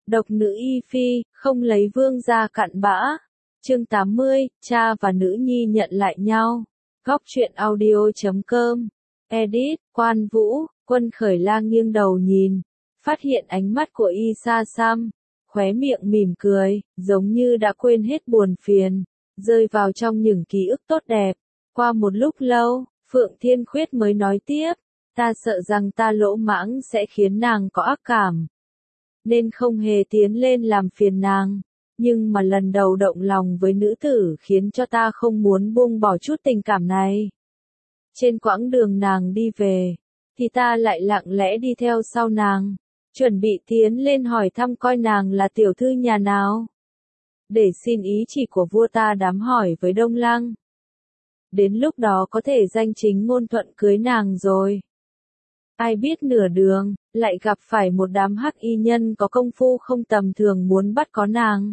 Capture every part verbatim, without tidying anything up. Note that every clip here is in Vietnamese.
Độc nữ y phi, không lấy vương gia cặn bã. Chương tám mươi, cha và nữ nhi nhận lại nhau. Góc truyện audio chấm com. Edit, Quan Vũ. Quân Khởi Lang nghiêng đầu nhìn, phát hiện ánh mắt của y xa xăm, khóe miệng mỉm cười, giống như đã quên hết buồn phiền, rơi vào trong những ký ức tốt đẹp. Qua một lúc lâu, Phượng Thiên Khuyết mới nói tiếp, ta sợ rằng ta lỗ mãng sẽ khiến nàng có ác cảm, nên không hề tiến lên làm phiền nàng. Nhưng mà lần đầu động lòng với nữ tử khiến cho ta không muốn buông bỏ chút tình cảm này. Trên quãng đường nàng đi về, thì ta lại lặng lẽ đi theo sau nàng, chuẩn bị tiến lên hỏi thăm coi nàng là tiểu thư nhà nào, để xin ý chỉ của vua ta đám hỏi với Đông Lăng. Đến lúc đó có thể danh chính ngôn thuận cưới nàng rồi. Ai biết nửa đường, lại gặp phải một đám hắc y nhân có công phu không tầm thường muốn bắt có nàng.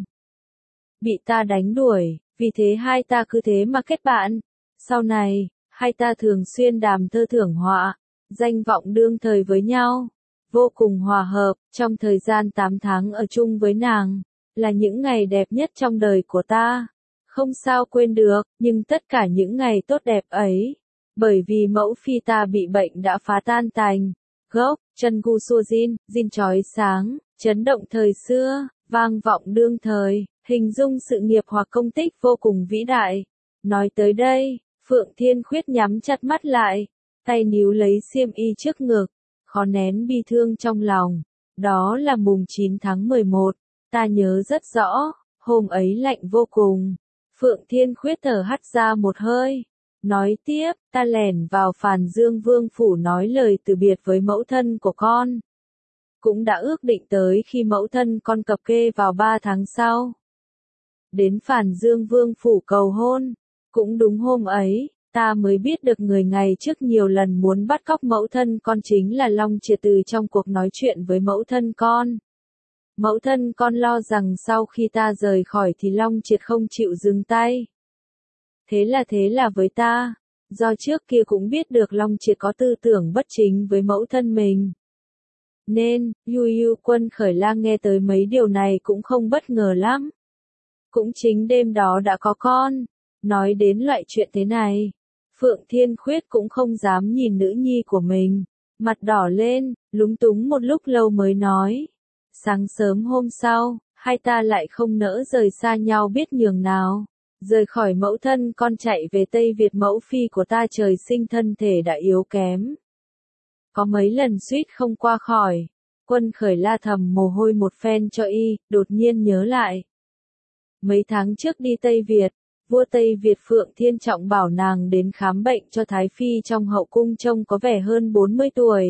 Bị ta đánh đuổi, vì thế hai ta cứ thế mà kết bạn. Sau này, hai ta thường xuyên đàm thơ thưởng họa, danh vọng đương thời với nhau, vô cùng hòa hợp. Trong thời gian tám tháng ở chung với nàng, là những ngày đẹp nhất trong đời của ta, không sao quên được. Nhưng tất cả những ngày tốt đẹp ấy, bởi vì mẫu phi ta bị bệnh đã phá tan tành gốc. Chân gu xua jin, jin chói sáng, chấn động thời xưa, vang vọng đương thời, hình dung sự nghiệp hoặc công tích vô cùng vĩ đại. Nói tới đây, Phượng Thiên Khuyết nhắm chặt mắt lại, tay níu lấy xiêm y trước ngực, khó nén bi thương trong lòng. Đó là mùng chín tháng mười một, ta nhớ rất rõ, hôm ấy lạnh vô cùng. Phượng Thiên Khuyết thở hắt ra một hơi, nói tiếp, ta lẻn vào Phàn Dương Vương phủ nói lời từ biệt với mẫu thân của con. Cũng đã ước định tới khi mẫu thân con cập kê vào ba tháng sau. Đến Phàn Dương Vương phủ cầu hôn, cũng đúng hôm ấy, ta mới biết được người ngày trước nhiều lần muốn bắt cóc mẫu thân con chính là Long Triệt. Từ trong cuộc nói chuyện với mẫu thân con, mẫu thân con lo rằng sau khi ta rời khỏi thì Long Triệt không chịu dừng tay. Thế là thế là với ta, do trước kia cũng biết được Long Triệt có tư tưởng bất chính với mẫu thân mình. Nên, Yu Yu Quân Khởi Lang nghe tới mấy điều này cũng không bất ngờ lắm. Cũng chính đêm đó đã có con. Nói đến loại chuyện thế này, Phượng Thiên Khuyết cũng không dám nhìn nữ nhi của mình, mặt đỏ lên, lúng túng một lúc lâu mới nói. Sáng sớm hôm sau, hai ta lại không nỡ rời xa nhau biết nhường nào. Rời khỏi mẫu thân con chạy về Tây Việt. Mẫu phi của ta trời sinh thân thể đã yếu kém, có mấy lần suýt không qua khỏi. Quân Khởi La thầm mồ hôi một phen cho y, đột nhiên nhớ lại. Mấy tháng trước đi Tây Việt, vua Tây Việt Phượng Thiên Trọng bảo nàng đến khám bệnh cho Thái Phi trong hậu cung trông có vẻ hơn bốn mươi tuổi.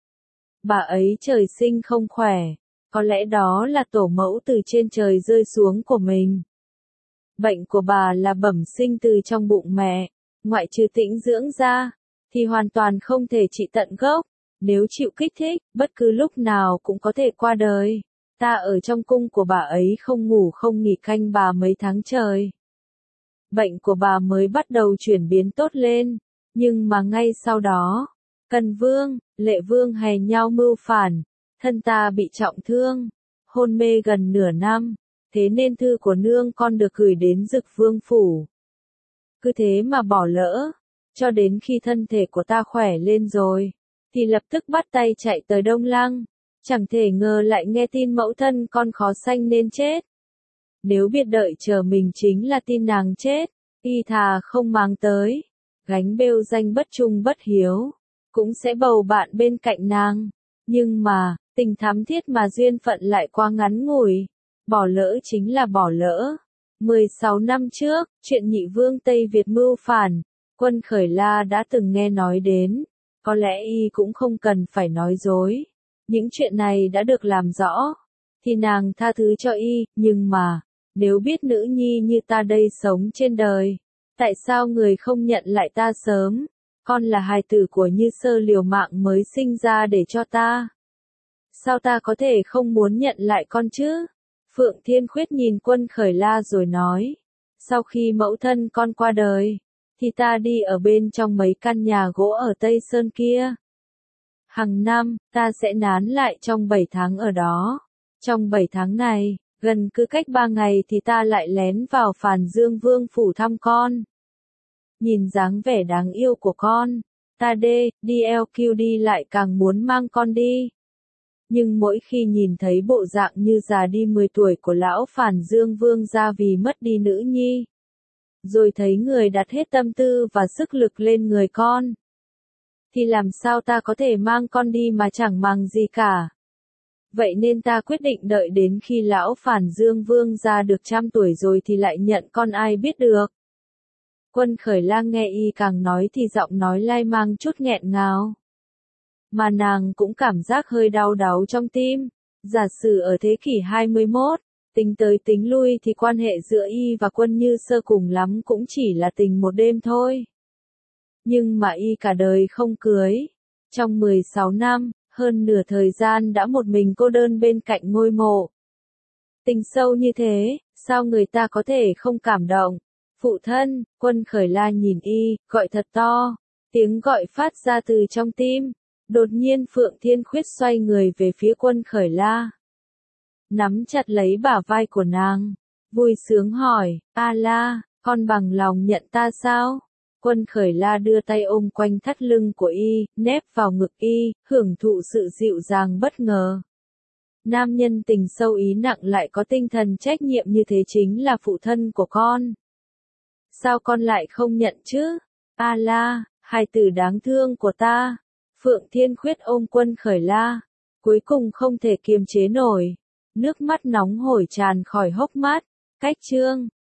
Bà ấy trời sinh không khỏe, có lẽ đó là tổ mẫu từ trên trời rơi xuống của mình. Bệnh của bà là bẩm sinh từ trong bụng mẹ, ngoại trừ tĩnh dưỡng ra, thì hoàn toàn không thể trị tận gốc. Nếu chịu kích thích, bất cứ lúc nào cũng có thể qua đời. Ta ở trong cung của bà ấy không ngủ không nghỉ canh bà mấy tháng trời. Bệnh của bà mới bắt đầu chuyển biến tốt lên, nhưng mà ngay sau đó, Cần Vương, Lệ Vương hay nhau mưu phản, thân ta bị trọng thương, hôn mê gần nửa năm, thế nên thư của nương con được gửi đến Dực Vương phủ. Cứ thế mà bỏ lỡ, cho đến khi thân thể của ta khỏe lên rồi, thì lập tức bắt tay chạy tới Đông Lăng, chẳng thể ngờ lại nghe tin mẫu thân con khó sanh nên chết. Nếu biết đợi chờ mình chính là tin nàng chết, y thà không mang tới, gánh bêu danh bất trung bất hiếu, cũng sẽ bầu bạn bên cạnh nàng. Nhưng mà, tình thắm thiết mà duyên phận lại quá ngắn ngủi, bỏ lỡ chính là bỏ lỡ. mười sáu năm trước, chuyện nhị vương Tây Việt mưu phản, Quân Khởi La đã từng nghe nói đến, có lẽ y cũng không cần phải nói dối. Những chuyện này đã được làm rõ, thì nàng tha thứ cho y. Nhưng mà, nếu biết nữ nhi như ta đây sống trên đời, tại sao người không nhận lại ta sớm? Con là hài tử của Như Sơ liều mạng mới sinh ra để cho ta. Sao ta có thể không muốn nhận lại con chứ? Phượng Thiên Khuyết nhìn Quân Khởi La rồi nói. Sau khi mẫu thân con qua đời, thì ta đi ở bên trong mấy căn nhà gỗ ở Tây Sơn kia. Hằng năm, ta sẽ nán lại trong bảy tháng ở đó. Trong bảy tháng này, gần cứ cách ba ngày thì ta lại lén vào Phàn Dương Vương phủ thăm con. Nhìn dáng vẻ đáng yêu của con, ta đê, đi lờ quy đi lại càng muốn mang con đi. Nhưng mỗi khi nhìn thấy bộ dạng như già đi mười tuổi của lão Phàn Dương Vương gia vì mất đi nữ nhi, rồi thấy người đặt hết tâm tư và sức lực lên người con, thì làm sao ta có thể mang con đi mà chẳng màng gì cả. Vậy nên ta quyết định đợi đến khi lão Phàn Dương Vương gia được trăm tuổi rồi thì lại nhận con, ai biết được. Quân Khởi Lang nghe y càng nói thì giọng nói lai mang chút nghẹn ngào. Mà nàng cũng cảm giác hơi đau đáu trong tim. Giả sử ở thế kỷ hai mươi mốt, tính tới tính lui thì quan hệ giữa y và Quân Như Sơ cùng lắm cũng chỉ là tình một đêm thôi. Nhưng mà y cả đời không cưới. Trong mười sáu năm, hơn nửa thời gian đã một mình cô đơn bên cạnh ngôi mộ. Tình sâu như thế, sao người ta có thể không cảm động? Phụ thân, Quân Khởi La nhìn y, gọi thật to. Tiếng gọi phát ra từ trong tim. Đột nhiên Phượng Thiên Khuyết xoay người về phía Quân Khởi La, nắm chặt lấy bả vai của nàng, vui sướng hỏi, A La, con bằng lòng nhận ta sao? Quân Khởi La đưa tay ôm quanh thắt lưng của y, nép vào ngực y, hưởng thụ sự dịu dàng bất ngờ. Nam nhân tình sâu ý nặng lại có tinh thần trách nhiệm như thế chính là phụ thân của con. Sao con lại không nhận chứ? A La, hài tử đáng thương của ta. Phượng Thiên Khuyết ôm Quân Khởi La, cuối cùng không thể kiềm chế nổi. Nước mắt nóng hổi tràn khỏi hốc mắt. Cách chương